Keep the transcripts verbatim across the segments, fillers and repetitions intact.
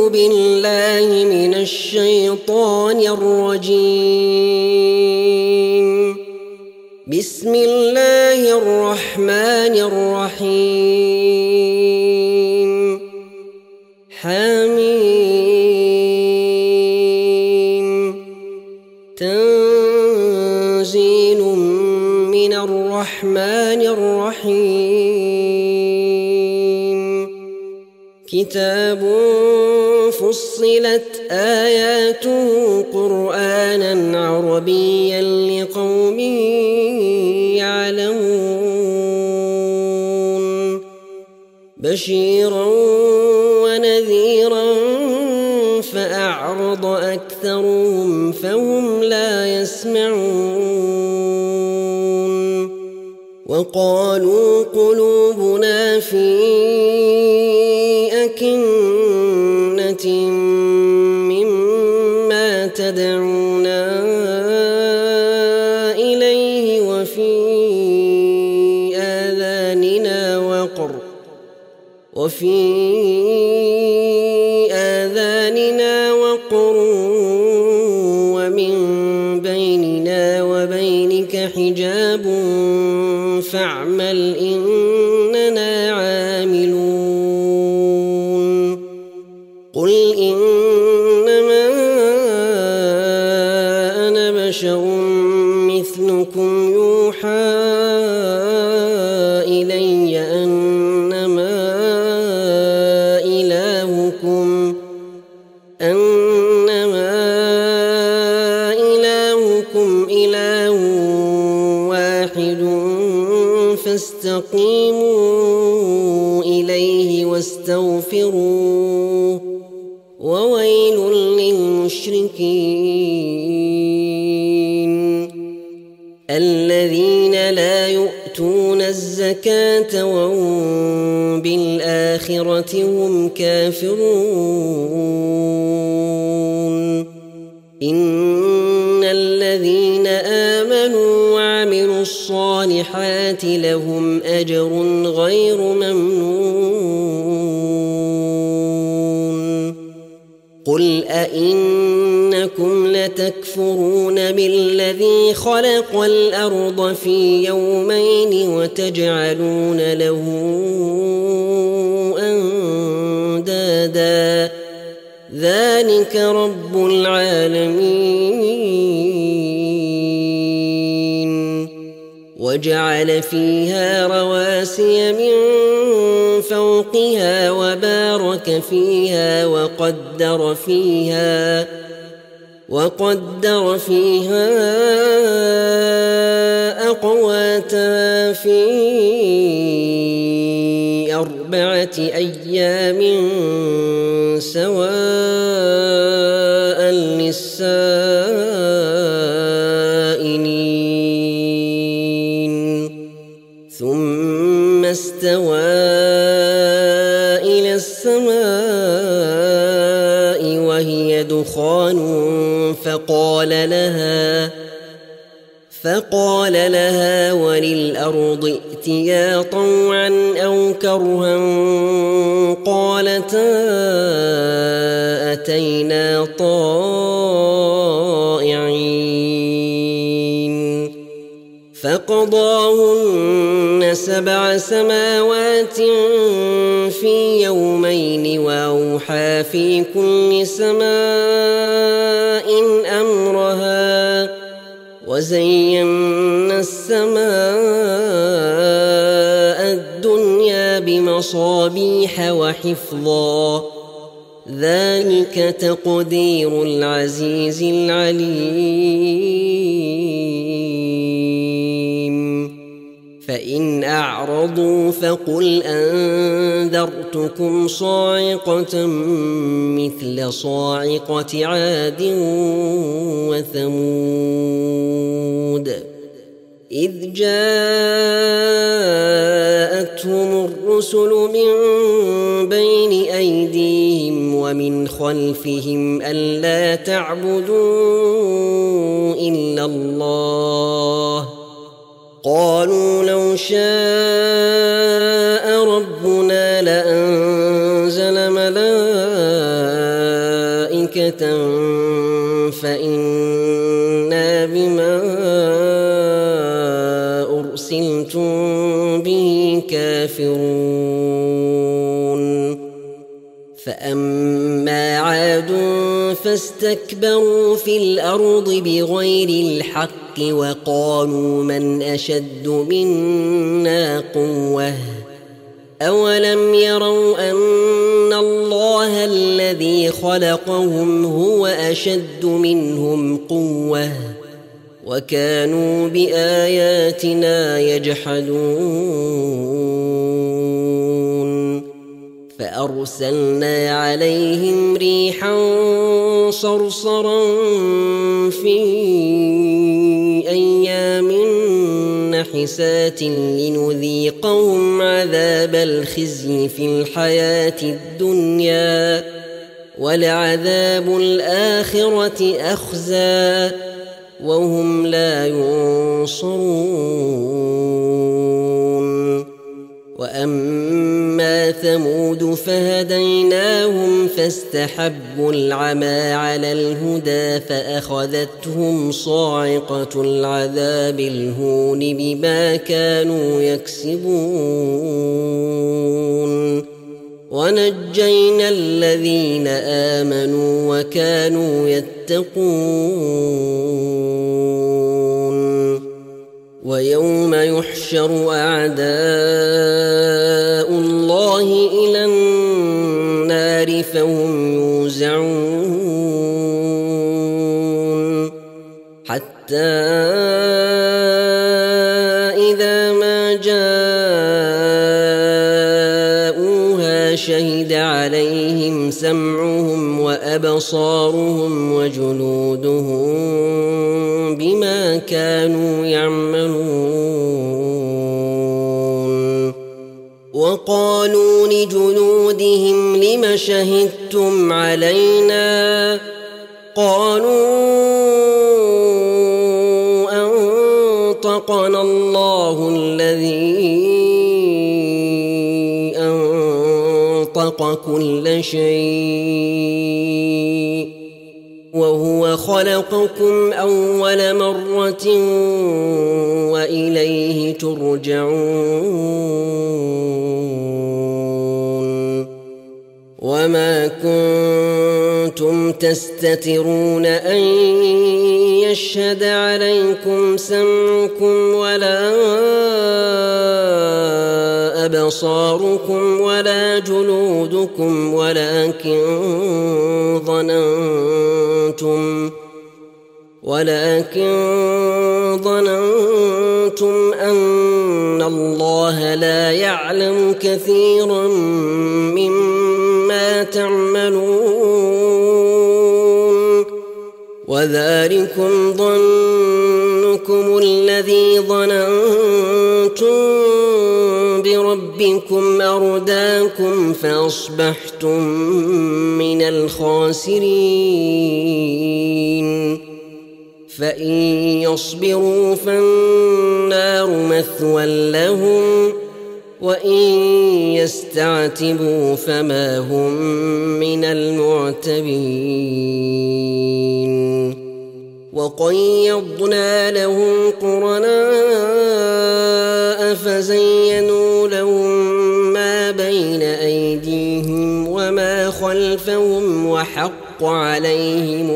بالله من الشيطان الرجيم. بسم الله الرحمن الرحيم. حميم. تنزيل من الرحمن الرحيم. كتاب فصلت آياته قرآنا عربيا لقوم يعلمون. بشيرا ونذيرا فأعرض أكثرهم فهم لا يسمعون. وقالوا قلوبنا في أكنة مما تدعونا إليه وفي آذاننا وقر وفي آذاننا وقر ومن بيننا وبينك حجاب فاعمل إننا عاملون. قل إنما أنا بشر مثلكم يوحى إلي أنما إلهكم أنما إلهكم إله واحد فاستقيموا إليه واستغفروه وويل للمشركين الذين لا يؤتون الزكاة وهم بالآخرة هم كافرون. إن الذين آمنوا وعملوا الصالحات لهم أجر غير ممنون. قل أئنكم لتكفرون بالذي خلق الأرض في يومين وتجعلون له أندادا ذلك رب العالمين. وجعل فيها رواسي من فوقها وبارك فيها وقدر فيها وقدر فيها أقواتها في أربعة أيام سواء للسائلين. ثم استوى إلى السماء وهي دخان فقال لها فقال لها وللأرض ائتيا طوعا أو كرها قالتا أتينا طائعين. فقضاهن سبع سماوات في يومين وأوحى في كل سماء أمرها وزينا السماء الدنيا بمصابيح وحفظا ذلك تقدير العزيز العليم. فإن أعرضوا فقل أنذرتكم صاعقة مثل صاعقة عاد وثمود إذ جاءتهم الرسل من بين أيديهم ومن خلفهم ألا تعبدوا إلا الله قالوا لو شاء ربنا لأنزل ملائكة مكة فإنا بما أرسلتم به كافرون فأما عاد فاستكبروا في الأرض بغير الحق وقالوا من أشد منا قوة أولم يروا أن الله الذي خلقهم هو أشد منهم قوة وكانوا بآياتنا يجحدون فأرسلنا عليهم ريحا صرصرا في أيام نحسات لنذيقهم عذاب الخزي في الحياة الدنيا ولعذاب الآخرة أخزى وهم لا ينصرون وأما ثمود فهديناهم فاستحبوا العمى على الهدى فأخذتهم صاعقة العذاب الهون بما كانوا يكسبون ونجينا الذين آمنوا وكانوا يتقون ويوم يحشر أعداء الله إلى النار فهم يوزعون حتى إذا ما جاءوها شهد عليهم سمعهم وأبصارهم وجلودهم بما كانوا يعملون وقالوا لجلودهم لم شهدتم علينا قالوا أنطقنا الله الذي أنطق كل شيء وهو خلقكم أول مرة وإليه ترجعون وما كنتم تستترون أن يشهد عليكم سمعكم ولا أبصاركم ولا جلودكم ولكن ظننتم ولكن ظننتم أن الله لا يعلم كثيرا مما تعملون وذلكم ظنكم الذي ظننتم بربكم أرداكم فأصبحتم من الخاسرين فإن يصبروا فالنار مثوى لهم وإن يستعتبوا فما هم من المعتبين وقيضنا لهم قرناء فزينوا لهم ما بين أيديهم وما خلفهم وحق عليهم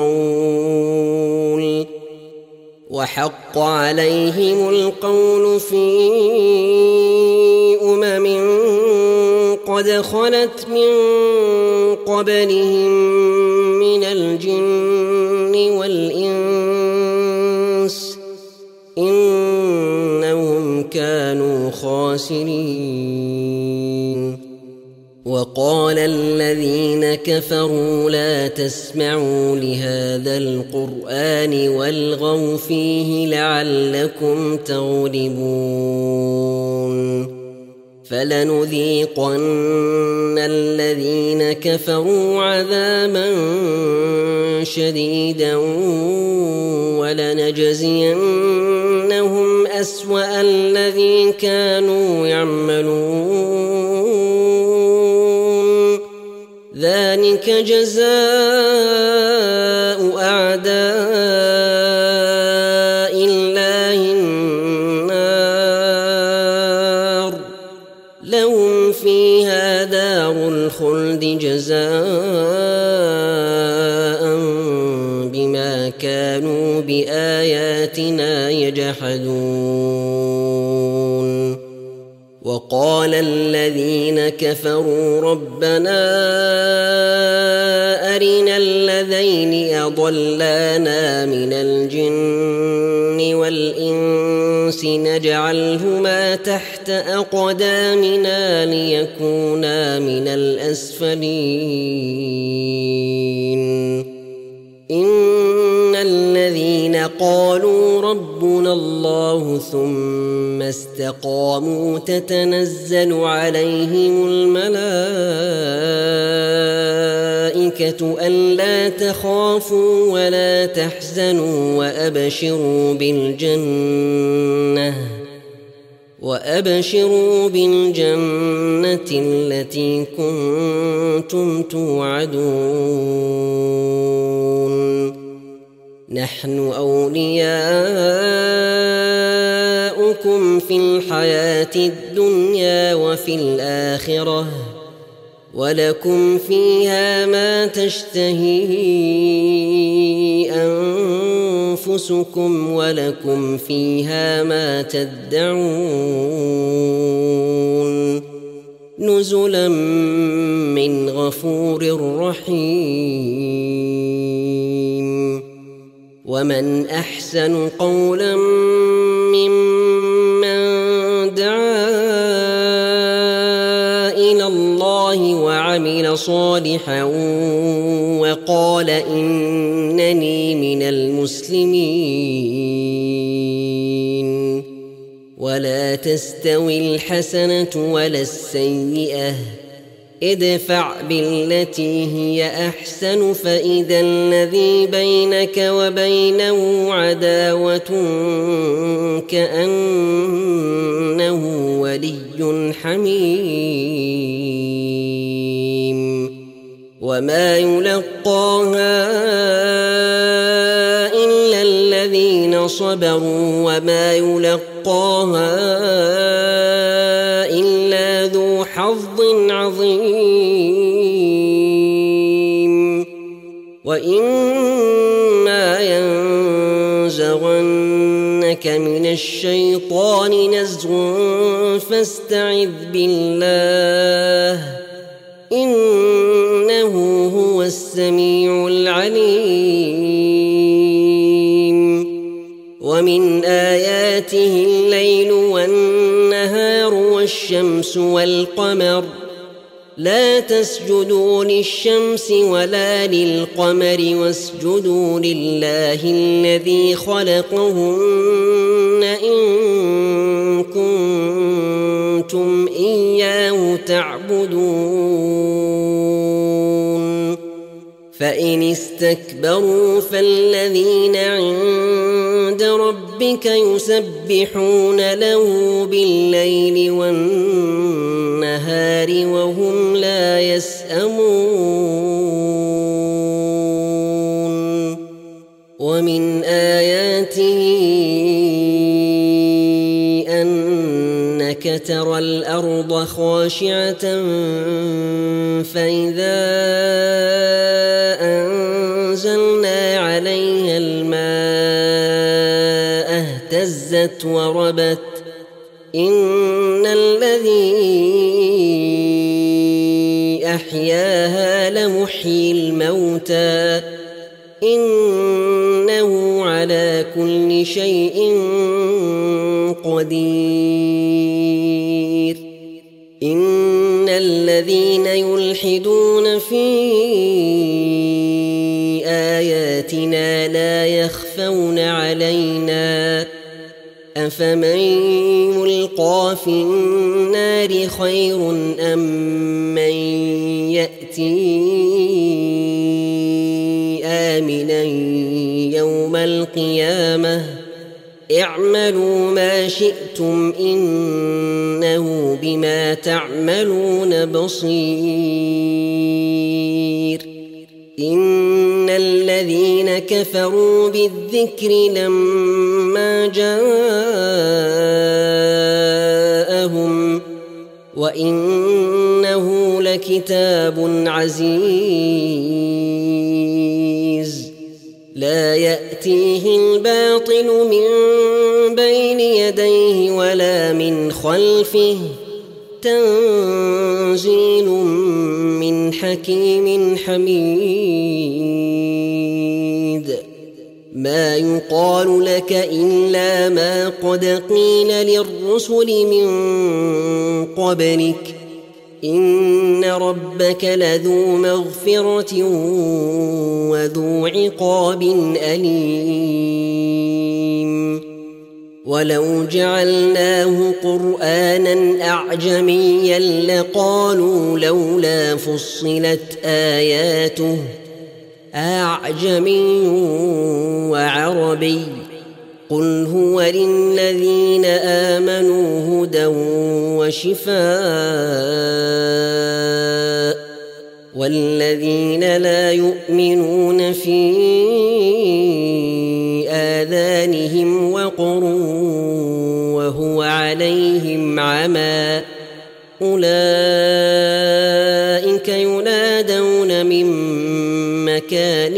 القول وحق عليهم القول في أمم قد خلت من قبلهم من الجن والإنس إنهم كانوا خاسرين وقال الذين كفروا لا تسمعوا لهذا القرآن والغوا فيه لعلكم تغلبون فلنذيقن الذين كفروا عذابا شديدا ولنجزينهم أسوأ الذي كانوا يعملون ذلك جزاء أعداء الله النار لهم فيها دار الخلد جزاء بما كانوا بآياتنا يجحدون. وقال الذين كفروا ربنا أرنا الذين أضلانا من الجن والإنس نجعلهما تحت أقدامنا ليكونا من الأسفلين. إن الذين قالوا ربنا الله ثم استقاموا تتنزل عليهم الملائكة ألا تخافوا ولا تحزنوا وأبشروا بالجنة وأبشروا بالجنة التي كنتم توعدون. نحن أولياؤكم في الحياة الدنيا وفي الآخرة ولكم فيها ما تشتهي أنفسكم ولكم فيها ما تدعون نزلا من غفور رحيم. ومن أحسن قولا ممن دعا إلى الله وعمل صالحا وقال إنني من المسلمين. ولا تستوي الحسنة ولا السيئة ادفع بالتي هي أحسن فإذا الذي بينك وبينه عداوة كأنه ولي حميم. وما يلقاها إلا الذين صبروا وما يلقاها إلا ذو حظ عظيم. وإما ينزغنك من الشيطان نزغ فاستعذ بالله إنه هو السميع العليم. ومن آياته الليل والنهار والشمس والقمر لا تسجدوا للشمس ولا للقمر واسجدوا لله الذي خلقهن إن كنتم إياه تعبدون. فإن استكبروا فالذين عند ربك يسبحون له بالليل والنهار وهم لا يسأمون. ومن آياته أنك ترى الأرض خاشعة فإذا أنزلنا عليها الماء اهتزت وربت إن الذي أحياها لمحيي الموتى إنه على كل شيء قدير. إن الذين يلحدون في آياتنا لا يخفون علينا أفمن يلقى في النار خير أم من يأتي آمنا يوم القيامة اعملوا ما شئتم إنه بما تعملون بصير. إن الذين كفروا بالذكر لما جاءهم وإنه لكتاب عزيز لا يأتيه الباطل من بين يديه ولا من خلفه تنزيل من حكيم حميد ما يقال لك إلا ما قد قيل للرسل من قبلك إن ربك لذو مغفرة وذو عقاب أليم ولو جعلناه قرآنا أعجميا لقالوا لولا فصلت آياته أعجمي وعربي قل هو للذين آمنوا هدى وشفاء والذين لا يؤمنون في آذانهم وقر وهو عليهم عمى أولئك ينادون من مكان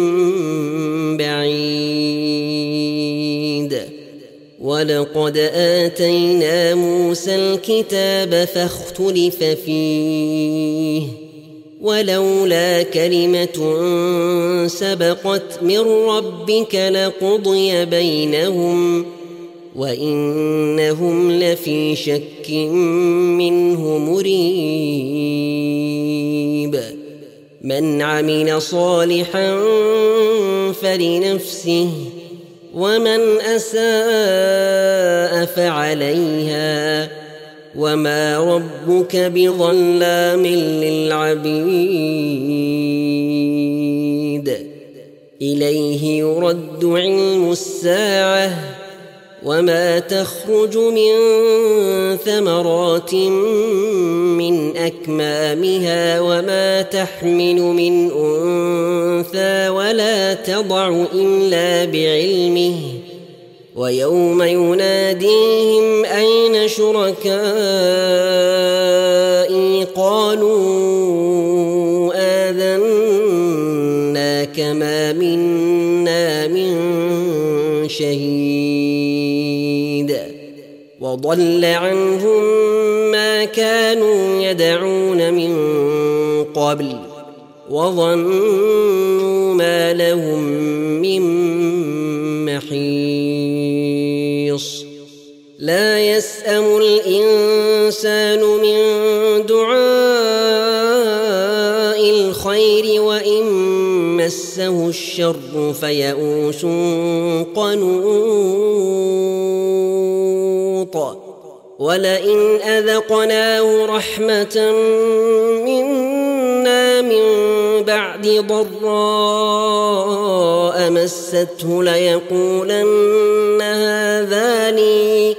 بعيد ولقد آتينا موسى الكتاب فاختلف فيه ولولا كلمة سبقت من ربك لقضي بينهم وإنهم لفي شك منه مريب من عمل صالحا فلنفسه ومن أساء فعليها وما ربك بظلام للعبيد إليه يرد علم الساعة وما تخرج من ثمرات من أكمامها وما تحمل من أنثى ولا تضع إلا بعلمه ويوم يناديهم أين شركائي قالوا آذناك ما منا من شهيد وضل عنهم ما كانوا يدعون من قبل وظنوا ما لهم من محيص لا يسأم الإنسان من دعاء الخير وإن مسه الشر فيئوس قنوط ولئن أذقناه رحمة منا من بعد ضراء مسته ليقولن هذا لي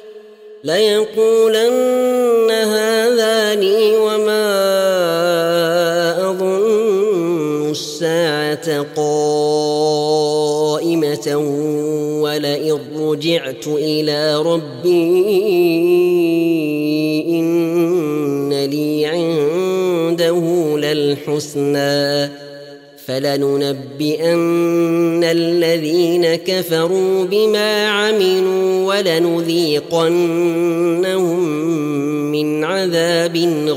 ليقولن هذا لي وما أظن الساعة قائمة ولئن رجعت إلى ربي إن لي عنده للحسنى فلننبئن الذين كفروا بما عملوا ولنذيقنهم من عذاب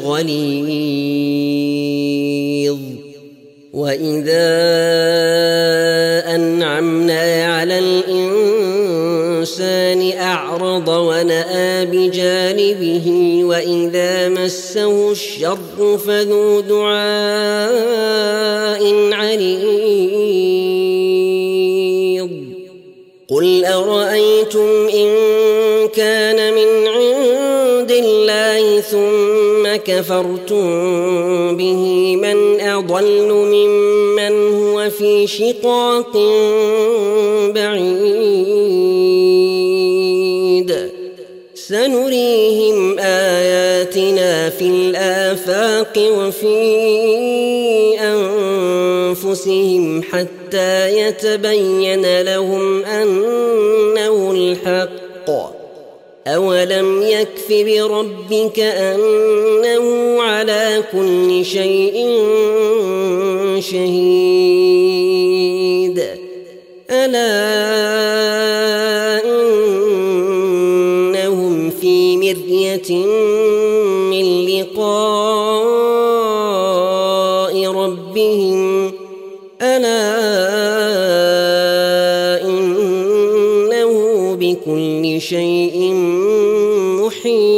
غليظ وإذا أنعمنا على الإنسان أعرض ونأى بجانبه وإذا مسه الشر فذو دعاء عريض قل أرأيتم إن كان من عند الله ثم كفرتم به من أضل ممن هو في شقاق بعيد سنريهم آياتنا في الآفاق وفي أنفسهم حتى يتبين لهم أنه الحق أولم يكف بربك أنه على كل شيء شهيد ألا إنهم في مرية من لقاء ربهم ألا إنه بكل شيء محيط